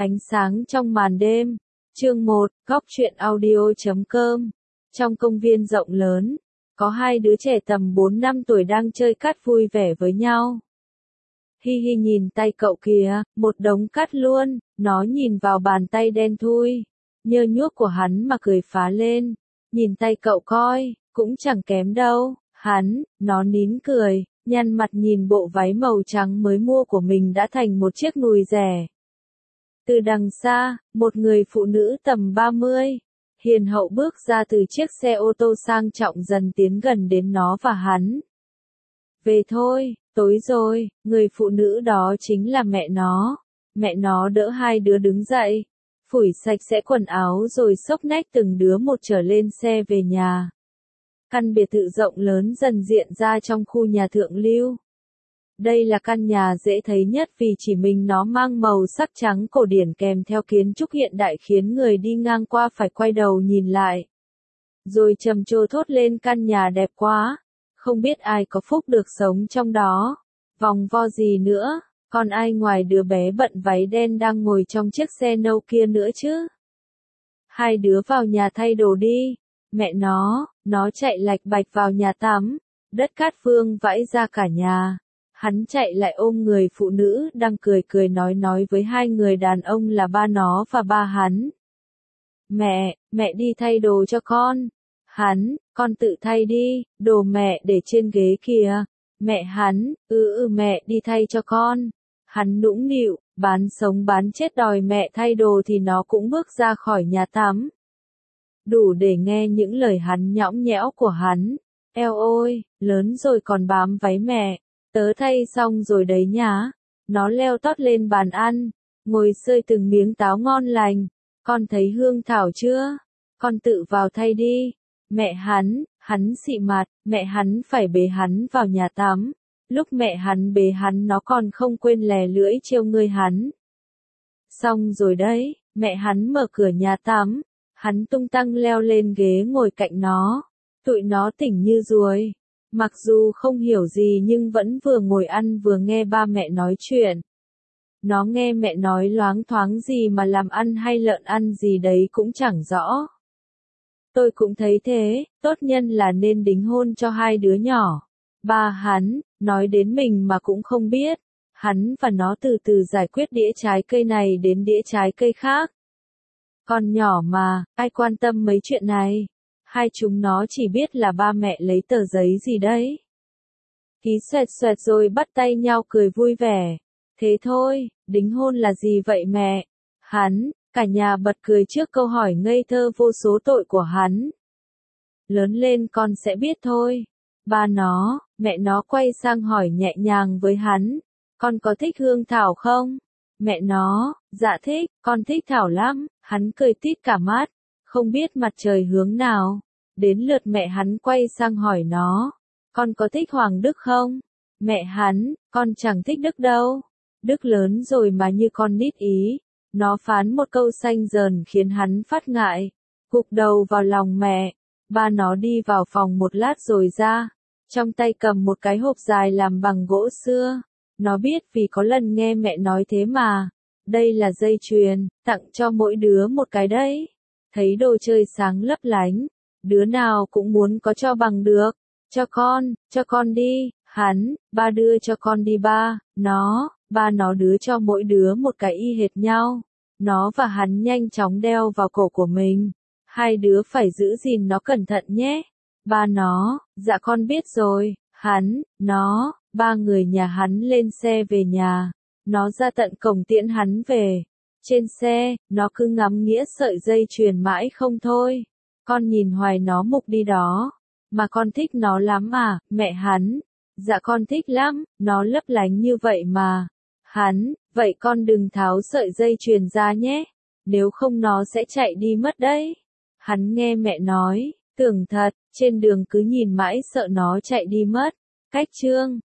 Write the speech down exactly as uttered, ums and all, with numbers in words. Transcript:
Ánh sáng trong màn đêm. Chương một, góc truyện audio chấm com. Trong công viên rộng lớn, có hai đứa trẻ tầm bốn năm tuổi đang chơi cát vui vẻ với nhau. Hi Hi nhìn tay cậu kìa, một đống cát luôn, nó nhìn vào bàn tay đen thui, nhơ nhuốc của hắn mà cười phá lên. Nhìn tay cậu coi, cũng chẳng kém đâu, hắn, nó nín cười, nhăn mặt nhìn bộ váy màu trắng mới mua của mình đã thành một chiếc nùi rẻ. Từ đằng xa, một người phụ nữ tầm ba mươi, hiền hậu bước ra từ chiếc xe ô tô sang trọng dần tiến gần đến nó và hắn. Về thôi, tối rồi, người phụ nữ đó chính là mẹ nó. Mẹ nó đỡ hai đứa đứng dậy, phủi sạch sẽ quần áo rồi xốc nách từng đứa một trở lên xe về nhà. Căn biệt thự rộng lớn dần diện ra trong khu nhà thượng lưu. Đây là căn nhà dễ thấy nhất vì chỉ mình nó mang màu sắc trắng cổ điển kèm theo kiến trúc hiện đại khiến người đi ngang qua phải quay đầu nhìn lại. Rồi trầm trồ thốt lên căn nhà đẹp quá, không biết ai có phúc được sống trong đó. Vòng vo gì nữa, còn ai ngoài đứa bé bận váy đen đang ngồi trong chiếc xe nâu kia nữa chứ. Hai đứa vào nhà thay đồ đi. Mẹ nó, nó chạy lạch bạch vào nhà tắm, đất cát vương vãi ra cả nhà. Hắn chạy lại ôm người phụ nữ đang cười cười nói nói với hai người đàn ông là ba nó và ba hắn. Mẹ, mẹ đi thay đồ cho con. Hắn, con tự thay đi, đồ mẹ để trên ghế kìa. Mẹ hắn, ừ ừ mẹ đi thay cho con. Hắn nũng nịu, bán sống bán chết đòi mẹ thay đồ thì nó cũng bước ra khỏi nhà tắm. Đủ để nghe những lời hắn nhõng nhẽo của hắn. Eo ôi, lớn rồi còn bám váy mẹ. Tớ thay xong rồi đấy nhá. Nó leo tót lên bàn ăn, ngồi xơi từng miếng táo ngon lành. Con thấy hương thảo chưa? Con tự vào thay đi. Mẹ hắn, hắn xị mặt, mẹ hắn phải bế hắn vào nhà tắm. Lúc mẹ hắn bế hắn nó còn không quên lè lưỡi trêu ngươi hắn. Xong rồi đấy, mẹ hắn mở cửa nhà tắm. Hắn tung tăng leo lên ghế ngồi cạnh nó. Tụi nó tỉnh như ruồi. Mặc dù không hiểu gì nhưng vẫn vừa ngồi ăn vừa nghe ba mẹ nói chuyện. Nó nghe mẹ nói loáng thoáng gì mà làm ăn hay lợn ăn gì đấy cũng chẳng rõ. Tôi cũng thấy thế, tốt nhân là nên đính hôn cho hai đứa nhỏ. Ba hắn, nói đến mình mà cũng không biết. Hắn và nó từ từ giải quyết đĩa trái cây này đến đĩa trái cây khác. Con nhỏ mà, ai quan tâm mấy chuyện này. Hai chúng nó chỉ biết là ba mẹ lấy tờ giấy gì đấy. Ký xoẹt xoẹt rồi bắt tay nhau cười vui vẻ. Thế thôi, đính hôn là gì vậy mẹ? Hắn, cả nhà bật cười trước câu hỏi ngây thơ vô số tội của hắn. Lớn lên con sẽ biết thôi. Ba nó, mẹ nó quay sang hỏi nhẹ nhàng với hắn. Con có thích hương thảo không? Mẹ nó, dạ thích, con thích thảo lắm. Hắn cười tít cả mắt. Không biết mặt trời hướng nào. Đến lượt mẹ hắn quay sang hỏi nó. Con có thích Hoàng Đức không? Mẹ hắn, con chẳng thích Đức đâu. Đức lớn rồi mà như con nít ý. Nó phán một câu xanh dờn khiến hắn phát ngại. Gục đầu vào lòng mẹ. Ba nó đi vào phòng một lát rồi ra. Trong tay cầm một cái hộp dài làm bằng gỗ xưa. Nó biết vì có lần nghe mẹ nói thế mà. Đây là dây chuyền, tặng cho mỗi đứa một cái đấy. Thấy đồ chơi sáng lấp lánh, đứa nào cũng muốn có cho bằng được. Cho con, cho con đi, hắn, ba đưa cho con đi ba, nó, ba nó đứa cho mỗi đứa một cái y hệt nhau. Nó và hắn nhanh chóng đeo vào cổ của mình. Hai đứa phải giữ gìn nó cẩn thận nhé. Ba nó, dạ con biết rồi, hắn, nó, ba người nhà hắn lên xe về nhà. Nó ra tận cổng tiễn hắn về. Trên xe, nó cứ ngắm nghĩa sợi dây chuyền mãi không thôi. Con nhìn hoài nó mục đi đó. Mà con thích nó lắm à, mẹ hắn. Dạ con thích lắm, nó lấp lánh như vậy mà. Hắn, vậy con đừng tháo sợi dây chuyền ra nhé. Nếu không nó sẽ chạy đi mất đấy. Hắn nghe mẹ nói, tưởng thật, trên đường cứ nhìn mãi sợ nó chạy đi mất. Cách chương